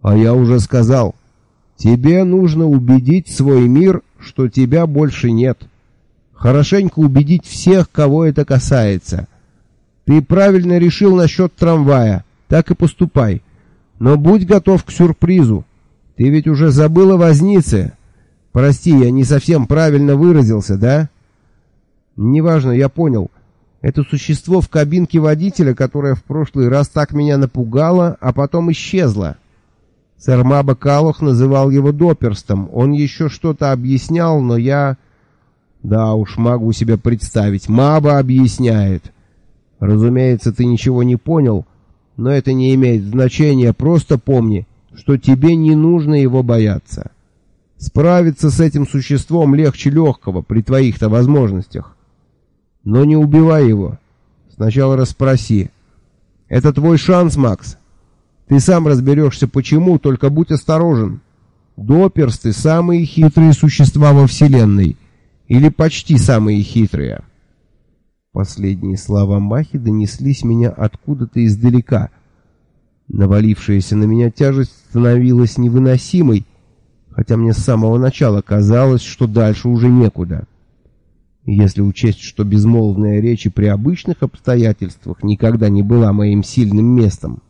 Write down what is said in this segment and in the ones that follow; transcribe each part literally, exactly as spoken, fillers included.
А я уже сказал, тебе нужно убедить свой мир, что тебя больше нет. Хорошенько убедить всех, кого это касается. Ты правильно решил насчет трамвая, так и поступай. Но будь готов к сюрпризу. Ты ведь уже забыл о вознице. Прости, я не совсем правильно выразился, да? Неважно, я понял. Это существо в кабинке водителя, которое в прошлый раз так меня напугало, а потом исчезло. Сэр Маба Калох называл его Доперстом. Он еще что-то объяснял, но я... Да уж, могу себе представить. Маба объясняет. Разумеется, ты ничего не понял, но это не имеет значения. Просто помни, что тебе не нужно его бояться. Справиться с этим существом легче легкого при твоих-то возможностях. Но не убивай его. Сначала расспроси. Это твой шанс, Макс. Ты сам разберешься, почему, только будь осторожен. Доперсты — самые хитрые существа во Вселенной. Или почти самые хитрые. Последние слова Махи донеслись меня откуда-то издалека. Навалившаяся на меня тяжесть становилась невыносимой, хотя мне с самого начала казалось, что дальше уже некуда. И если учесть, что безмолвная речь и при обычных обстоятельствах никогда не была моим сильным местом.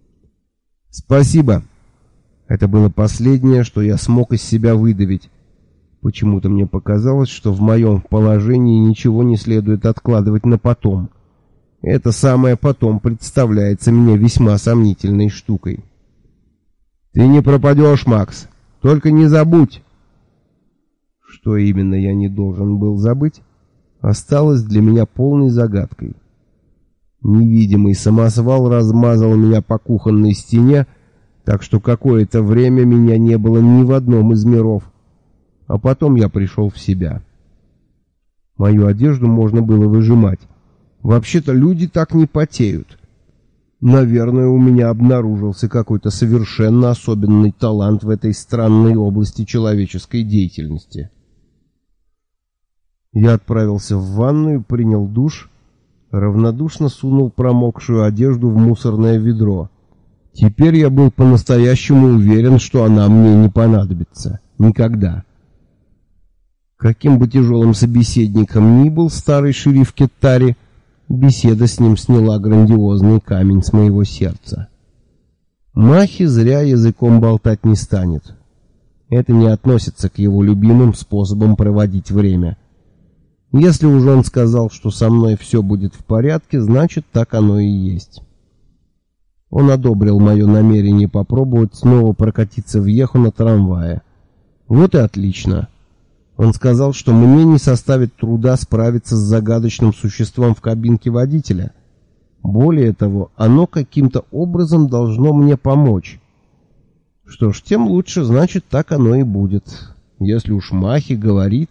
«Спасибо». Это было последнее, что я смог из себя выдавить. Почему-то мне показалось, что в моем положении ничего не следует откладывать на потом. Это самое потом представляется мне весьма сомнительной штукой. «Ты не пропадешь, Макс. Только не забудь». Что именно я не должен был забыть, осталось для меня полной загадкой. Невидимый самосвал размазал меня по кухонной стене, так что какое-то время меня не было ни в одном из миров. А потом я пришел в себя. Мою одежду можно было выжимать. Вообще-то люди так не потеют. Наверное, у меня обнаружился какой-то совершенно особенный талант в этой странной области человеческой деятельности. Я отправился в ванную, принял душ, равнодушно сунул промокшую одежду в мусорное ведро. Теперь я был по-настоящему уверен, что она мне не понадобится. Никогда. Каким бы тяжелым собеседником ни был старый шериф Кеттари, беседа с ним сняла грандиозный камень с моего сердца. Махи зря языком болтать не станет. Это не относится к его любимым способам проводить время. Если уж он сказал, что со мной все будет в порядке, значит, так оно и есть. Он одобрил мое намерение попробовать снова прокатиться в Йеху на трамвае. Вот и отлично. Он сказал, что мне не составит труда справиться с загадочным существом в кабинке водителя. Более того, оно каким-то образом должно мне помочь. Что ж, тем лучше, значит, так оно и будет. Если уж Махи говорит...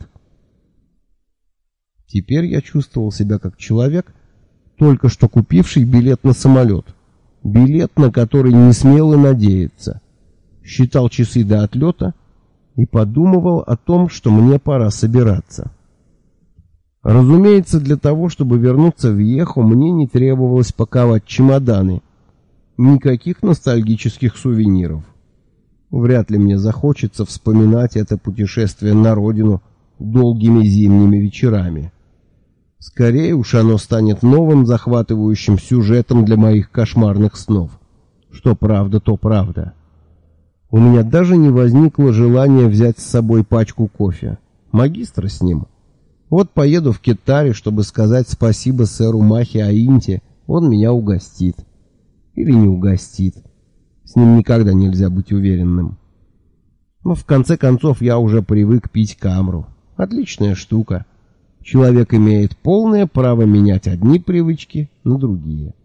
Теперь я чувствовал себя как человек, только что купивший билет на самолет. Билет, на который не смел и надеяться. Считал часы до отлета и подумывал о том, что мне пора собираться. Разумеется, для того, чтобы вернуться в Йеху, мне не требовалось паковать чемоданы. Никаких ностальгических сувениров. Вряд ли мне захочется вспоминать это путешествие на родину долгими зимними вечерами. Скорее уж оно станет новым захватывающим сюжетом для моих кошмарных снов. Что правда, то правда. У меня даже не возникло желания взять с собой пачку кофе. Магистра с ним. Вот поеду в Кеттари, чтобы сказать спасибо сэру Махи Аинте, он меня угостит. Или не угостит. С ним никогда нельзя быть уверенным. Но в конце концов я уже привык пить камру. Отличная штука. Человек имеет полное право менять одни привычки на другие.